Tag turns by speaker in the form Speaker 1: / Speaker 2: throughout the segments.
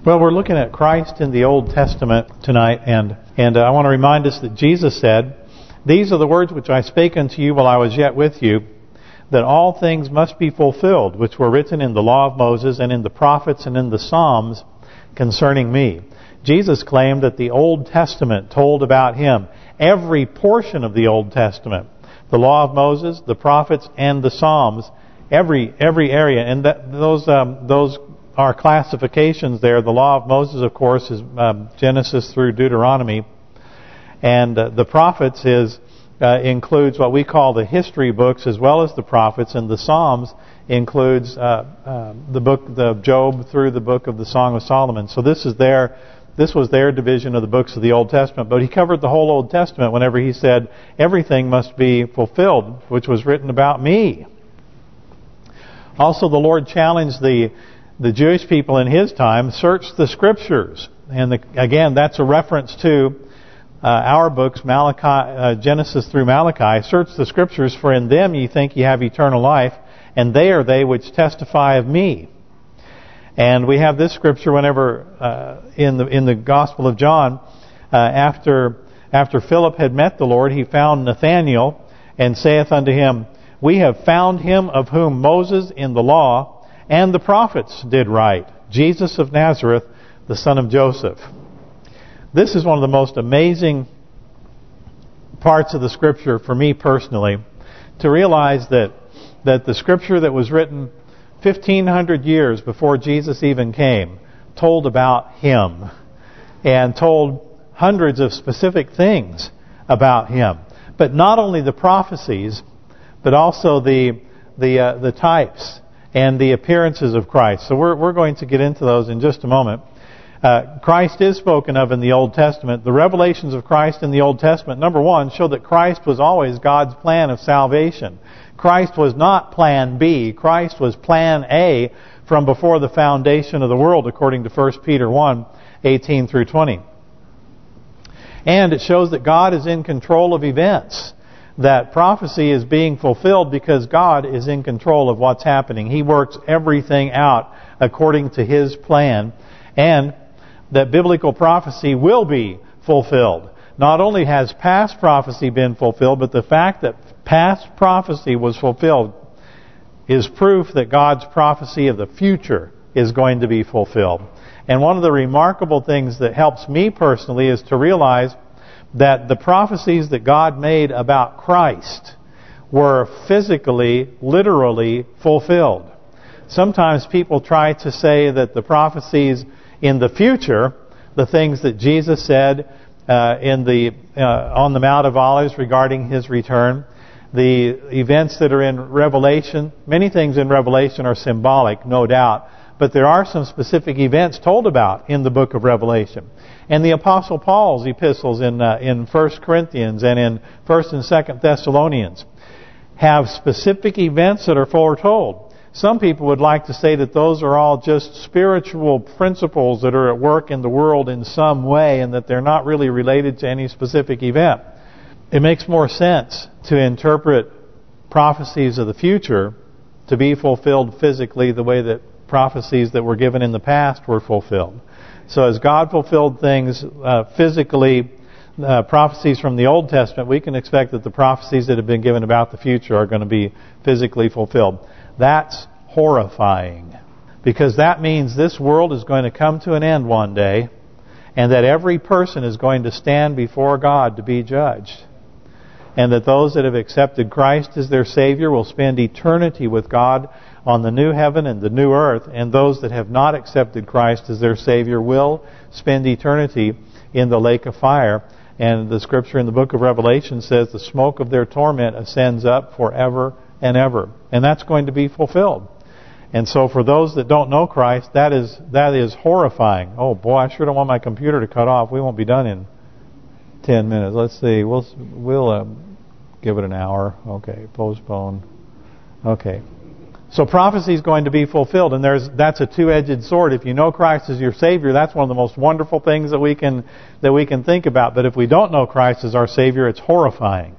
Speaker 1: Well, we're looking at Christ in the Old Testament tonight, and I want to remind us that Jesus said, "These are the words which I spake unto you while I was yet with you, that all things must be fulfilled, which were written in the law of Moses and in the prophets and in the Psalms concerning me." Jesus claimed that the Old Testament told about Him. Every portion of the Old Testament, the law of Moses, the prophets, and the Psalms, every area, and those are classifications there. The law of Moses, of course, is Genesis through Deuteronomy, and the prophets includes what we call the history books as well as the prophets, and the Psalms includes the book of Job through the book of the Song of Solomon. So this was their division of the books of the Old Testament. But He covered the whole Old Testament whenever He said everything must be fulfilled which was written about me. Also, the Lord challenged the Jewish people in His time, search the Scriptures. And again, that's a reference to our books, Genesis through Malachi. Search the Scriptures, for in them ye think ye have eternal life, and they are they which testify of me. And we have this scripture whenever in the Gospel of John, after Philip had met the Lord, he found Nathanael and saith unto him, "We have found him of whom Moses in the law and the prophets did write, Jesus of Nazareth, the son of Joseph." This is one of the most amazing parts of the Scripture for me personally, to realize that the Scripture that was written 1,500 years before Jesus even came told about Him and told hundreds of specific things about Him. But not only the prophecies, but also the types and the appearances of Christ. So we're going to get into those in just a moment. Christ is spoken of in the Old Testament. The revelations of Christ in the Old Testament, number one, show that Christ was always God's plan of salvation. Christ was not plan B. Christ was plan A from before the foundation of the world, according to 1 Peter 1:18 through 20. And it shows that God is in control of events. That prophecy is being fulfilled because God is in control of what's happening. He works everything out according to His plan. And that biblical prophecy will be fulfilled. Not only has past prophecy been fulfilled, but the fact that past prophecy was fulfilled is proof that God's prophecy of the future is going to be fulfilled. And one of the remarkable things that helps me personally is to realize that the prophecies that God made about Christ were physically, literally fulfilled. Sometimes people try to say that the prophecies in the future, the things that Jesus said on the Mount of Olives regarding His return, the events that are in Revelation, many things in Revelation are symbolic, no doubt, but there are some specific events told about in the book of Revelation. And the Apostle Paul's epistles in 1 Corinthians and in 1 and 2 Thessalonians have specific events that are foretold. Some people would like to say that those are all just spiritual principles that are at work in the world in some way and that they're not really related to any specific event. It makes more sense to interpret prophecies of the future to be fulfilled physically the way that prophecies that were given in the past were fulfilled. So as God fulfilled things physically, prophecies from the Old Testament, we can expect that the prophecies that have been given about the future are going to be physically fulfilled. That's horrifying, because that means this world is going to come to an end one day, and that every person is going to stand before God to be judged. And that those that have accepted Christ as their Savior will spend eternity with God on the new heaven and the new earth, and those that have not accepted Christ as their Savior will spend eternity in the lake of fire. And the Scripture in the book of Revelation says the smoke of their torment ascends up forever and ever. And that's going to be fulfilled. And so for those that don't know Christ, that is horrifying. Oh boy, I sure don't want my computer to cut off. We won't be done in 10 minutes. Let's see. We'll give it an hour. Okay, postpone. Okay. So prophecy is going to be fulfilled, and that's a two-edged sword. If you know Christ as your Savior, that's one of the most wonderful things that we can think about. But if we don't know Christ as our Savior, it's horrifying.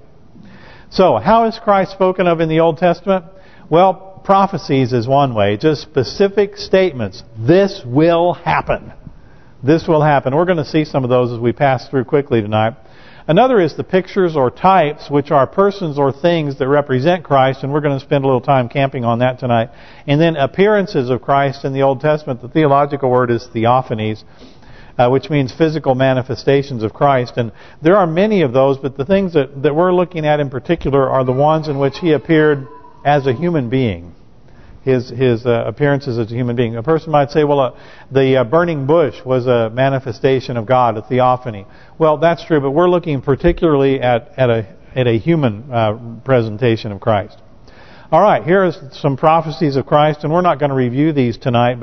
Speaker 1: So, how is Christ spoken of in the Old Testament? Well, prophecies is one way, just specific statements. This will happen. This will happen. We're going to see some of those as we pass through quickly tonight. Another is the pictures or types, which are persons or things that represent Christ, and we're going to spend a little time camping on that tonight. And then appearances of Christ in the Old Testament. The theological word is theophanies, which means physical manifestations of Christ. And there are many of those, but the things that we're looking at in particular are the ones in which He appeared as a human being. His appearances as a human being. A person might say, well, the burning bush was a manifestation of God, a theophany. Well, that's true, but we're looking particularly at a human presentation of Christ. All right, here are some prophecies of Christ, and we're not going to review these tonight,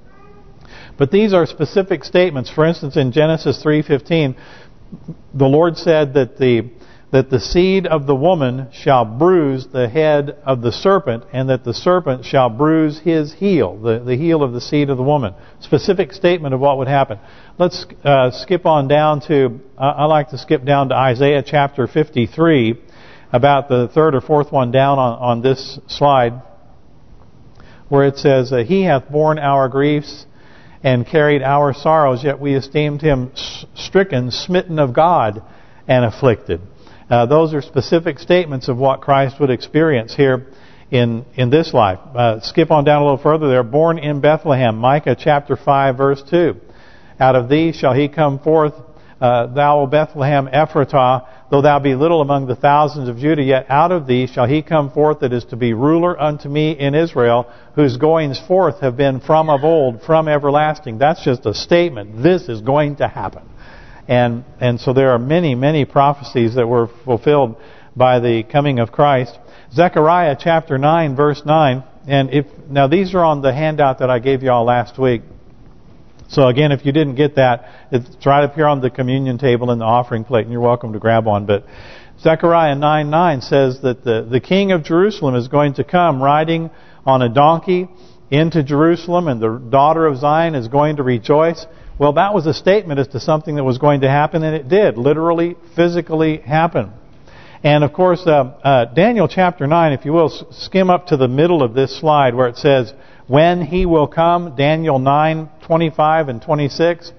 Speaker 1: but these are specific statements. For instance, in Genesis 3:15, the Lord said that the seed of the woman shall bruise the head of the serpent, and that the serpent shall bruise his heel, the heel of the seed of the woman. Specific statement of what would happen. Let's skip on down to, I like to skip down to Isaiah chapter 53, about the third or fourth one down on this slide, where it says, He hath borne our griefs and carried our sorrows, yet we esteemed Him stricken, smitten of God, and afflicted. Those are specific statements of what Christ would experience here in this life. Skip on down a little further there. Born in Bethlehem, Micah chapter 5 verse 2. Out of thee shall he come forth, thou, O Bethlehem Ephratah, though thou be little among the thousands of Judah, yet out of thee shall he come forth that is to be ruler unto me in Israel, whose goings forth have been from of old, from everlasting. That's just a statement. This is going to happen. And so there are many, many prophecies that were fulfilled by the coming of Christ. Zechariah chapter 9, verse 9. And now these are on the handout that I gave you all last week. So again, if you didn't get that, it's right up here on the communion table in the offering plate, and you're welcome to grab one. But Zechariah 9:9 says that the king of Jerusalem is going to come riding on a donkey into Jerusalem, and the daughter of Zion is going to rejoice. Well, that was a statement as to something that was going to happen, and it did literally, physically happen. And of course, Daniel chapter 9, if you will, skim up to the middle of this slide where it says, when He will come, Daniel 9:25 and 26.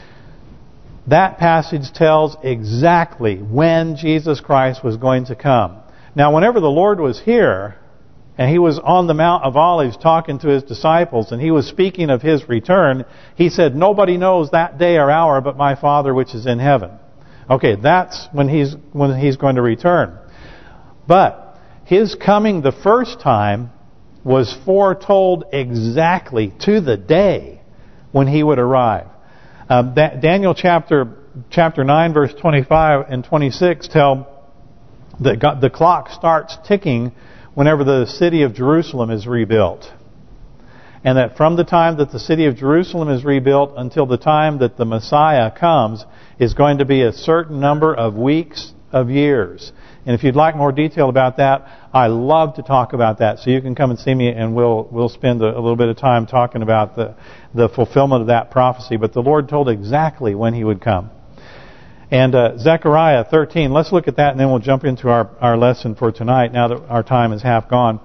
Speaker 1: That passage tells exactly when Jesus Christ was going to come. Now, whenever the Lord was here, and He was on the Mount of Olives talking to His disciples, and He was speaking of His return, He said, nobody knows that day or hour but my Father which is in heaven. Okay, that's when He's going to return. But His coming the first time was foretold exactly to the day when He would arrive. Daniel chapter 9, verse 25 and 26 tell that the clock starts ticking whenever the city of Jerusalem is rebuilt. And that from the time that the city of Jerusalem is rebuilt until the time that the Messiah comes is going to be a certain number of weeks of years. And if you'd like more detail about that, I love to talk about that. So you can come and see me, and we'll spend a little bit of time talking about the fulfillment of that prophecy. But the Lord told exactly when He would come. And Zechariah 13, let's look at that, and then we'll jump into our lesson for tonight, now that our time is half gone.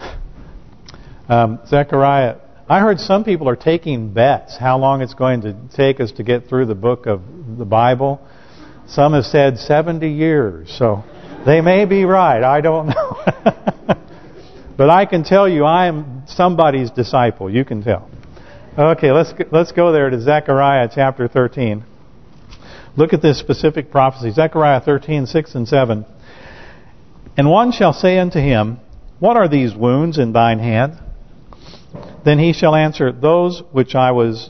Speaker 1: Zechariah, I heard some people are taking bets how long it's going to take us to get through the book of the Bible. Some have said 70 years, so they may be right, I don't know. But I can tell you I am somebody's disciple, you can tell. Okay, let's go there to Zechariah chapter 13. Look at this specific prophecy, Zechariah 13, 6 and 7. And one shall say unto him, what are these wounds in thine hand? Then he shall answer, those with which I was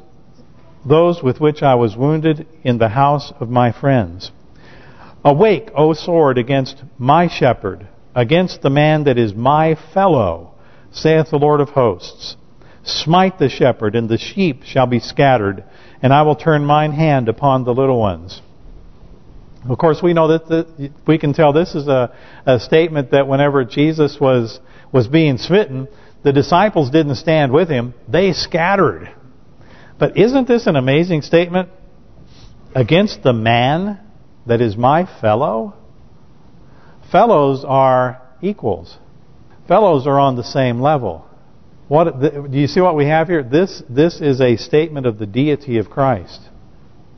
Speaker 1: wounded in the house of my friends. Awake, O sword, against my shepherd, against the man that is my fellow, saith the Lord of hosts. Smite the shepherd, and the sheep shall be scattered, and I will turn mine hand upon the little ones. Of course, we know that we can tell this is a statement that whenever Jesus was being smitten, the disciples didn't stand with Him; they scattered. But isn't this an amazing statement? Against the man that is my fellow? Fellows are equals. Fellows are on the same level. Do you see what we have here? This is a statement of the deity of Christ.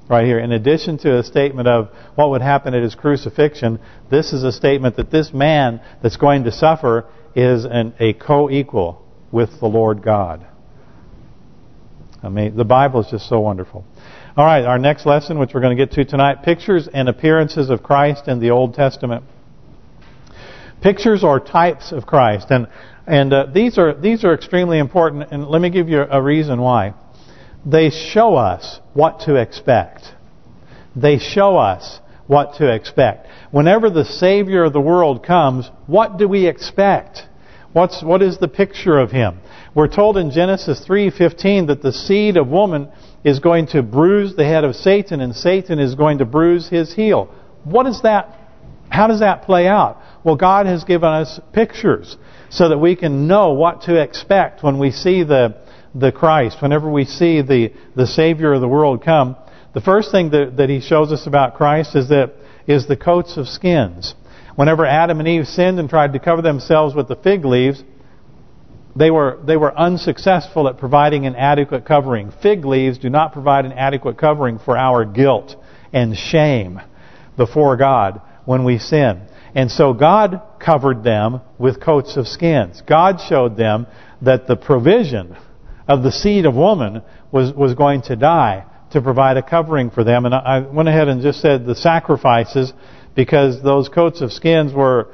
Speaker 1: right here. In addition to a statement of what would happen at his crucifixion, this is a statement that this man that's going to suffer is a co-equal with the Lord God. I mean, the Bible is just so wonderful. All right, our next lesson, which we're going to get to tonight, pictures and appearances of Christ in the Old Testament. Pictures or types of Christ, and these are extremely important. And let me give you a reason why. They show us what to expect. They show us what to expect. Whenever the Savior of the world comes, what do we expect? What is the picture of Him? We're told in Genesis 3:15 that the seed of woman is going to bruise the head of Satan, and Satan is going to bruise his heel. What is that? How does that play out? Well, God has given us pictures so that we can know what to expect when we see the Christ, whenever we see the Savior of the world come. The first thing that He shows us about Christ is the coats of skins. Whenever Adam and Eve sinned and tried to cover themselves with the fig leaves, they were unsuccessful at providing an adequate covering. Fig leaves do not provide an adequate covering for our guilt and shame before God when we sin. And so God covered them with coats of skins. God showed them that the provision of the seed of woman was going to die to provide a covering for them. And I went ahead and just said the sacrifices, because those coats of skins were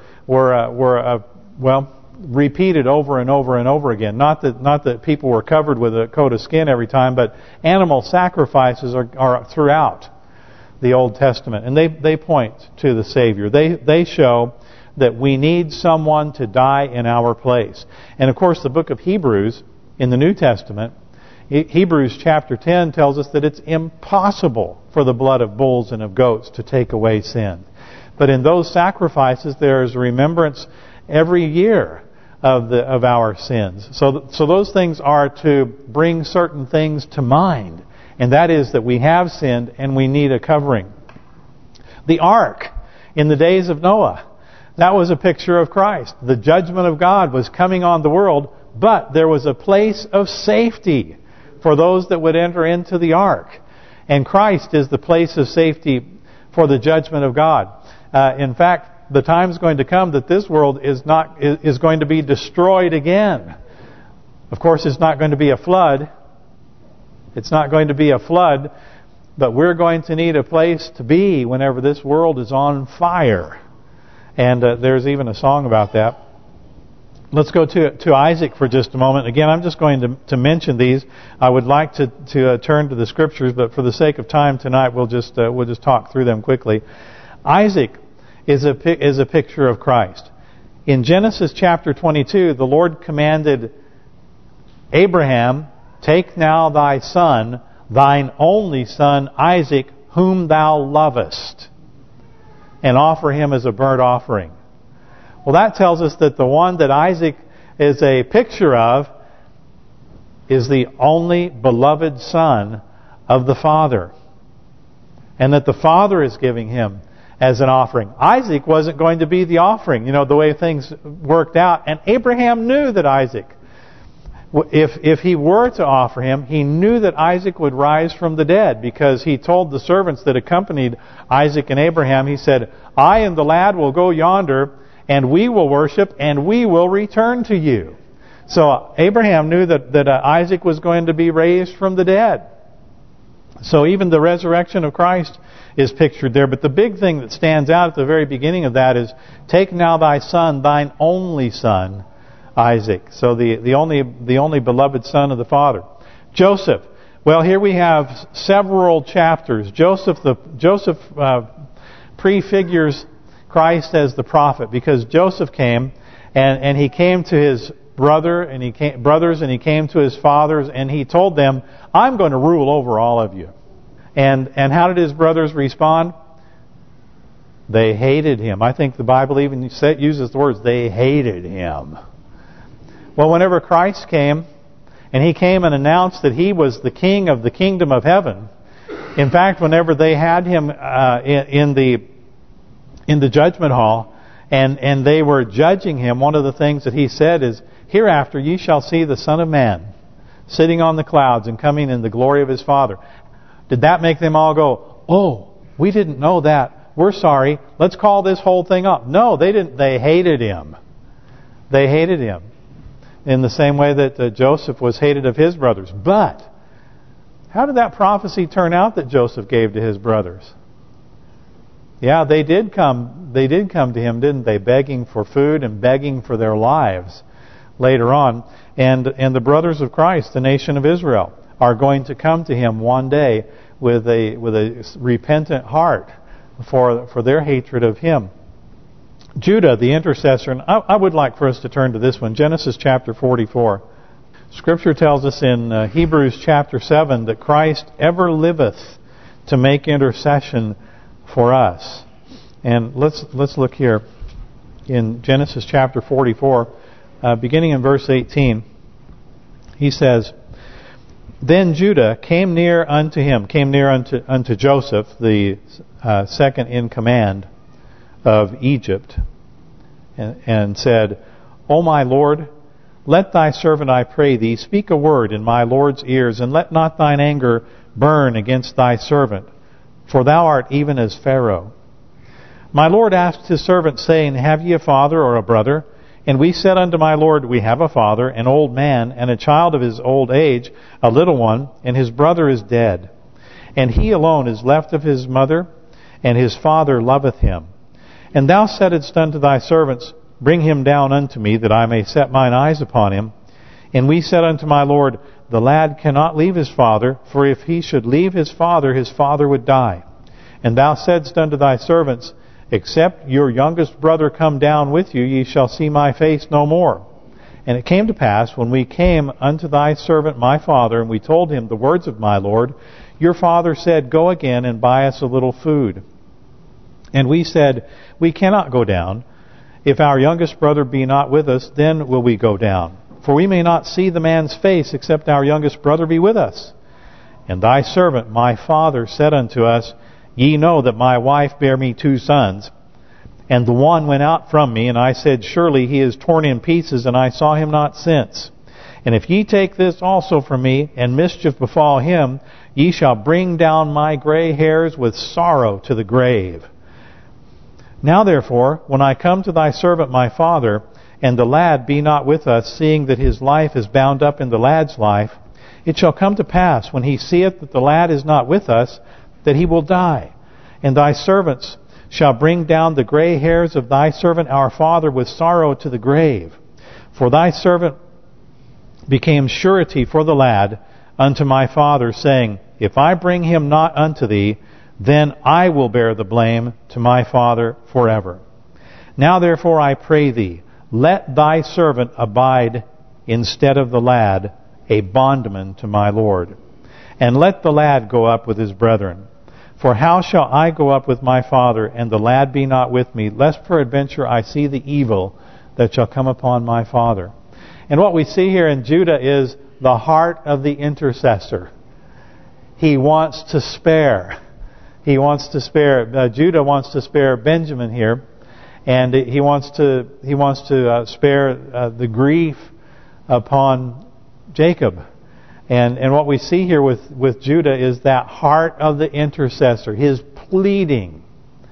Speaker 1: repeated over and over and over again. Not that people were covered with a coat of skin every time, but animal sacrifices are throughout the Old Testament, and they point to the Savior. They show that we need someone to die in our place. And of course, the book of Hebrews in the New Testament, Hebrews chapter 10 tells us that it's impossible for the blood of bulls and of goats to take away sin. But in those sacrifices, there is a remembrance every year of our sins. So those things are to bring certain things to mind, and that is that we have sinned and we need a covering. The ark in the days of Noah, that was a picture of Christ. The judgment of God was coming on the world, but there was a place of safety for those that would enter into the ark. And Christ is the place of safety for the judgment of God. In fact, the time is going to come that this world is going to be destroyed again. Of course, it's not going to be a flood. It's not going to be a flood, but we're going to need a place to be whenever this world is on fire. And there's even a song about that. Let's go to Isaac for just a moment. Again, I'm just going to mention these. I would like to turn to the Scriptures, but for the sake of time tonight, we'll just talk through them quickly. Isaac is a picture of Christ. In Genesis chapter 22, the Lord commanded Abraham, "Take now thy son, thine only son Isaac, whom thou lovest, and offer him as a burnt offering." Well, that tells us that the one that Isaac is a picture of is the only beloved son of the Father, and that the Father is giving him as an offering. Isaac wasn't going to be the offering, the way things worked out. And Abraham knew that Isaac, if he were to offer him, he knew that Isaac would rise from the dead, because he told the servants that accompanied Isaac and Abraham, he said, "I and the lad will go yonder, and we will worship, and we will return to you." So Abraham knew that Isaac was going to be raised from the dead. So even the resurrection of Christ is pictured there. But the big thing that stands out at the very beginning of that is, "Take now thy son, thine only son, Isaac." So the only beloved son of the Father. Joseph. Well, here we have several chapters. Joseph prefigures Christ as the prophet, because Joseph came and he came to his brothers and he came to his fathers, and he told them, "I'm going to rule over all of you." And how did his brothers respond? They hated him. I think the Bible even uses the words, they hated him. Well, whenever Christ came, and he came and announced that he was the king of the kingdom of heaven, in fact, whenever they had him in the judgment hall, and they were judging him, one of the things that he said is, "Hereafter ye shall see the Son of Man sitting on the clouds and coming in the glory of his Father." Did that make them all go, oh, we didn't know that. We're sorry. Let's call this whole thing up. No, they didn't. They hated him. They hated him in the same way that Joseph was hated of his brothers. But how did that prophecy turn out that Joseph gave to his brothers? Yeah, they did come. They did come to him, didn't they? Begging for food and begging for their lives later on. And the brothers of Christ, the nation of Israel, are going to come to him one day with a repentant heart for their hatred of him. Judah, the intercessor, and I would like for us to turn to this one, Genesis chapter 44. Scripture tells us in Hebrews chapter 7 that Christ ever liveth to make intercession for us. And let's look here in Genesis chapter 44, beginning in verse 18. He says, Then Judah came near unto Joseph, the second in command of Egypt, and said, O my Lord, let thy servant, I pray thee, speak a word in my Lord's ears, and let not thine anger burn against thy servant, for thou art even as Pharaoh. My Lord asked his servant, saying, Have ye a father or a brother? And we said unto my Lord, We have a father, an old man, and a child of his old age, a little one, and his brother is dead. And he alone is left of his mother, and his father loveth him. And thou saidst unto thy servants, Bring him down unto me, that I may set mine eyes upon him. And we said unto my Lord, The lad cannot leave his father, for if he should leave his father would die. And thou saidst unto thy servants, Except your youngest brother come down with you, ye shall see my face no more. And it came to pass, when we came unto thy servant my father, and we told him the words of my Lord, your father said, Go again and buy us a little food. And we said, We cannot go down. If our youngest brother be not with us, then will we go down. For we may not see the man's face, except our youngest brother be with us. And thy servant my father said unto us, Ye know that my wife bare me 2 sons, and the one went out from me, and I said, Surely he is torn in pieces, and I saw him not since. And if ye take this also from me, and mischief befall him, ye shall bring down my gray hairs with sorrow to the grave. Now therefore, when I come to thy servant my father, and the lad be not with us, seeing that his life is bound up in the lad's life, it shall come to pass, when he seeth that the lad is not with us, that he will die. And thy servants shall bring down the gray hairs of thy servant our father with sorrow to the grave. For thy servant became surety for the lad unto my father, saying, If I bring him not unto thee, then I will bear the blame to my father forever. Now therefore I pray thee, let thy servant abide instead of the lad, a bondman to my Lord. And let the lad go up with his brethren. For how shall I go up with my father, and the lad be not with me, lest peradventure I see the evil that shall come upon my father? And what we see here in Judah is the heart of the intercessor. He wants to spare. He wants to spare. Judah wants to spare Benjamin here, and he wants to spare the grief upon Jacob. And what we see here with Judah is that heart of the intercessor, his pleading.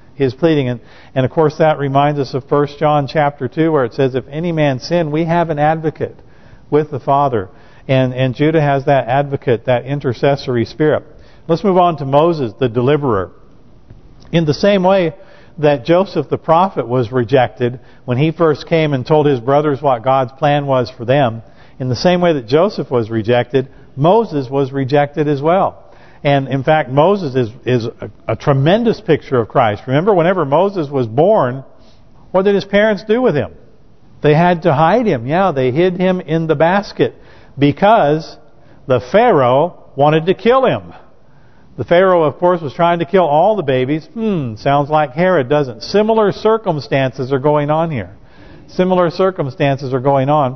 Speaker 1: And of course that reminds us of 1 John chapter 2, where it says, If any man sin, we have an advocate with the Father. And Judah has that advocate, that intercessory spirit. Let's move on to Moses, the deliverer. In the same way that Joseph the prophet was rejected when he first came and told his brothers what God's plan was for them, in the same way that Joseph was rejected, Moses was rejected as well. And in fact, Moses is a tremendous picture of Christ. Remember, whenever Moses was born, what did his parents do with him? They had to hide him. Yeah, they hid him in the basket because the Pharaoh wanted to kill him. The Pharaoh, of course, was trying to kill all the babies. Sounds like Herod, doesn't it? Similar circumstances are going on here. Similar circumstances are going on.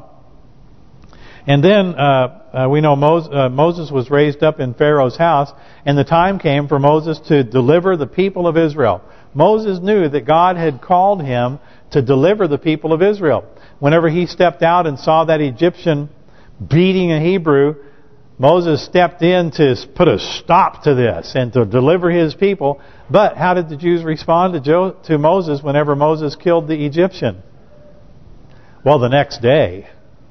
Speaker 1: And then we know Moses was raised up in Pharaoh's house, and the time came for Moses to deliver the people of Israel. Moses knew that God had called him to deliver the people of Israel. Whenever he stepped out and saw that Egyptian beating a Hebrew, Moses stepped in to put a stop to this and to deliver his people. But how did the Jews respond to Moses whenever Moses killed the Egyptian? Well, the next day,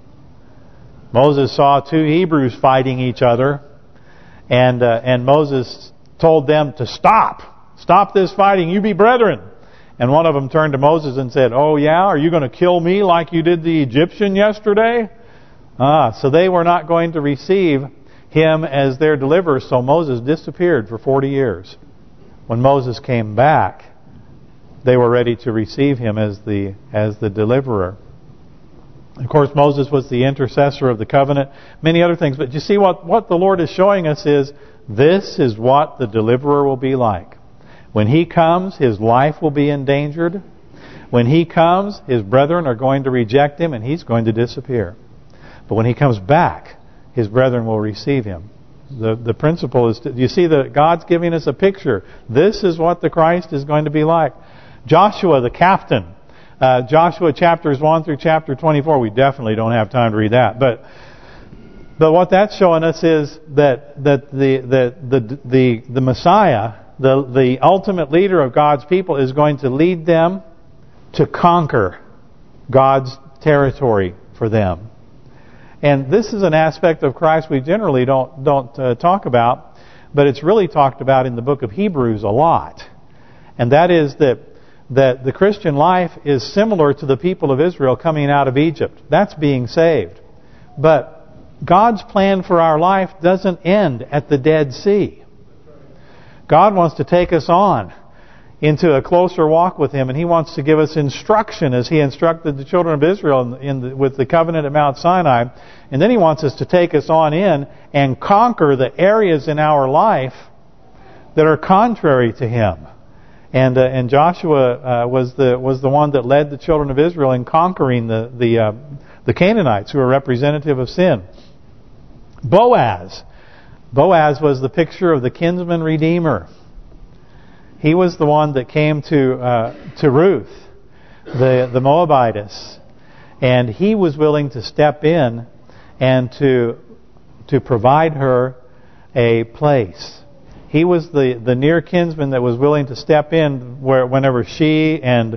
Speaker 1: Moses saw two Hebrews fighting each other, and Moses told them to stop this fighting, you be brethren. And one of them turned to Moses and said, oh yeah, are you going to kill me like you did the Egyptian yesterday? So they were not going to receive him as their deliverer, so Moses disappeared for 40 years. When Moses came back, they were ready to receive him as the deliverer. Of course, Moses was the intercessor of the covenant, many other things. But you see what the Lord is showing us is, this is what the deliverer will be like. When he comes, his life will be endangered. When he comes, his brethren are going to reject him and he's going to disappear. But when he comes back, his brethren will receive him. The principle is, you see that God's giving us a picture. This is what the Christ is going to be like. Joshua, the captain. Joshua chapters 1 through chapter 24. We definitely don't have time to read that. But what that's showing us is that the Messiah, the ultimate leader of God's people, is going to lead them to conquer God's territory for them. And this is an aspect of Christ we generally don't talk about, but it's really talked about in the book of Hebrews a lot. And that is that the Christian life is similar to the people of Israel coming out of Egypt. That's being saved. But God's plan for our life doesn't end at the Dead Sea. God wants to take us on into a closer walk with Him, and He wants to give us instruction as He instructed the children of Israel with the covenant at Mount Sinai. And then He wants us to take us on in and conquer the areas in our life that are contrary to Him. And Joshua was the one that led the children of Israel in conquering the Canaanites, who are representative of sin. Boaz was the picture of the kinsman redeemer. He was the one that came to Ruth, the Moabitess, and he was willing to step in and to provide her a place. He was the near kinsman that was willing to step in whenever she and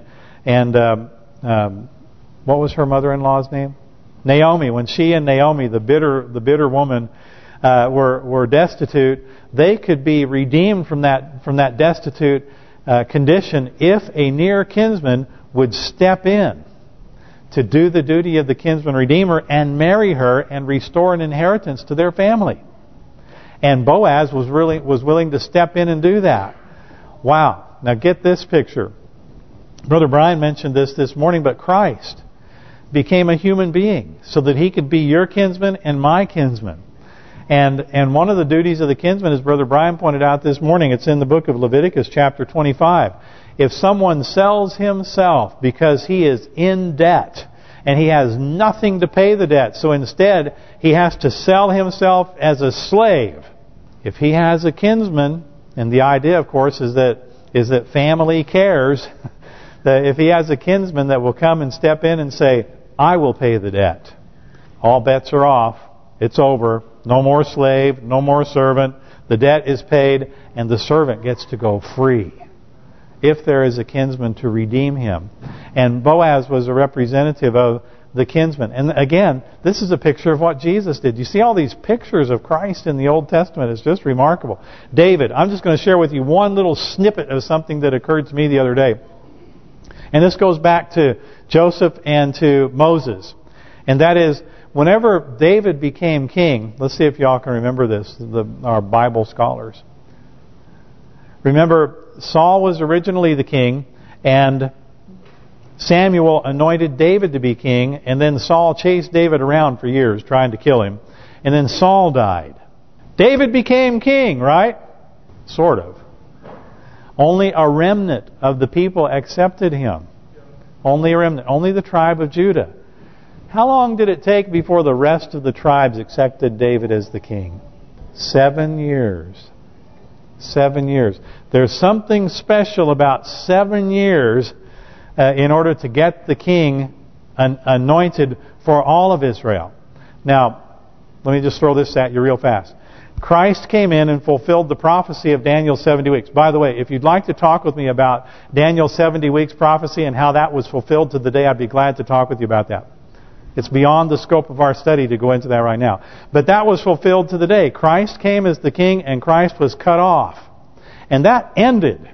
Speaker 1: what was her mother-in-law's name? Naomi. When she and Naomi, the bitter woman, were destitute, they could be redeemed from that destitute condition if a near kinsman would step in to do the duty of the kinsman redeemer and marry her and restore an inheritance to their family. And Boaz was willing to step in and do that. Wow. Now get this picture. Brother Brian mentioned this morning, but Christ became a human being so that He could be your kinsman and my kinsman. And one of the duties of the kinsman, as Brother Brian pointed out this morning, it's in the book of Leviticus chapter 25. If someone sells himself because he is in debt and he has nothing to pay the debt, so instead he has to sell himself as a slave. If he has a kinsman, and the idea, of course, is that family cares, that if he has a kinsman that will come and step in and say, I will pay the debt. All bets are off. It's over. No more slave, no more servant. The debt is paid, and the servant gets to go free if there is a kinsman to redeem him. And Boaz was a representative of the kinsman. And again, this is a picture of what Jesus did. You see all these pictures of Christ in the Old Testament. It's just remarkable. David, I'm just going to share with you one little snippet of something that occurred to me the other day. And this goes back to Joseph and to Moses. And that is, whenever David became king, let's see if y'all can remember this, our Bible scholars. Remember, Saul was originally the king, and Samuel anointed David to be king, and then Saul chased David around for years trying to kill him. And then Saul died. David became king, right? Sort of. Only a remnant of the people accepted him. Only a remnant. Only the tribe of Judah. How long did it take before the rest of the tribes accepted David as the king? 7 years. 7 years. There's something special about 7 years in order to get the king anointed for all of Israel. Now, let me just throw this at you real fast. Christ came in and fulfilled the prophecy of Daniel's 70 weeks. By the way, if you'd like to talk with me about Daniel's 70 weeks prophecy and how that was fulfilled to the day, I'd be glad to talk with you about that. It's beyond the scope of our study to go into that right now. But that was fulfilled to the day. Christ came as the king and Christ was cut off. And that ended.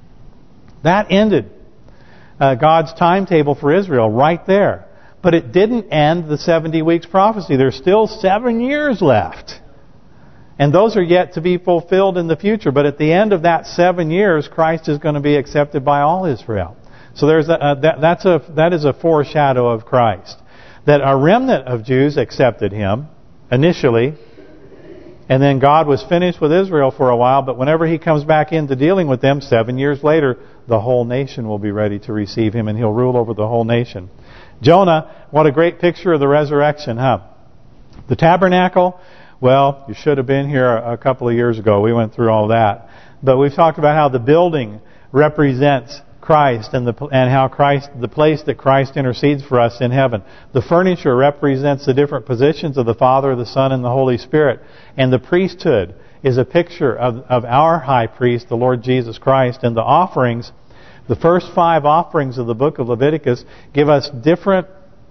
Speaker 1: God's timetable for Israel right there. But it didn't end the 70 weeks prophecy. There's still 7 years left. And those are yet to be fulfilled in the future. But at the end of that 7 years, Christ is going to be accepted by all Israel. So there's that is a foreshadow of Christ. That a remnant of Jews accepted Him initially. And then God was finished with Israel for a while. But whenever He comes back into dealing with them, 7 years later, the whole nation will be ready to receive Him. And He'll rule over the whole nation. Jonah, what a great picture of the resurrection, huh? The tabernacle... Well, you should have been here a couple of years ago. We went through all that. But we've talked about how the building represents Christ and how Christ, the place that Christ intercedes for us in heaven. The furniture represents the different positions of the Father, the Son, and the Holy Spirit. And the priesthood is a picture of our high priest, the Lord Jesus Christ. And the offerings, the first 5 offerings of the book of Leviticus, give us different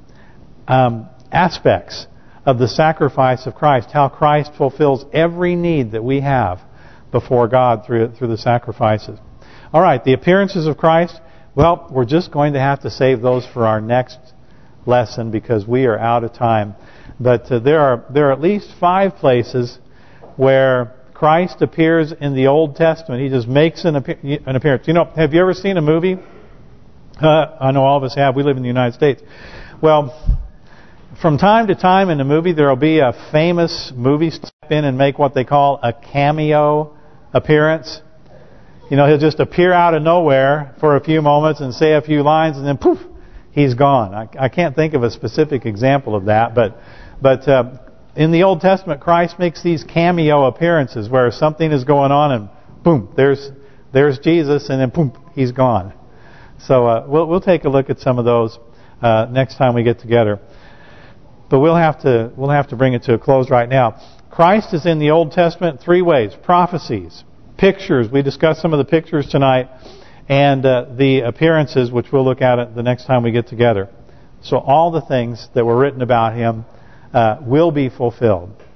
Speaker 1: aspects of the sacrifice of Christ, how Christ fulfills every need that we have before God through the sacrifices. All right, the appearances of Christ, well, we're just going to have to save those for our next lesson because we are out of time. But there are at least 5 places where Christ appears in the Old Testament. He just makes an appearance. You know, have you ever seen a movie? I know all of us have. We live in the United States. Well, from time to time in a movie, there will be a famous movie step in and make what they call a cameo appearance. You know, he'll just appear out of nowhere for a few moments and say a few lines, and then poof, he's gone. I can't think of a specific example of that, but in the Old Testament, Christ makes these cameo appearances where something is going on and boom, there's Jesus, and then boom, he's gone. So we'll take a look at some of those next time we get together. But we'll have to bring it to a close right now. Christ is in the Old Testament 3 ways: prophecies, pictures. We discussed some of the pictures tonight, and the appearances, which we'll look at the next time we get together. So all the things that were written about Him will be fulfilled.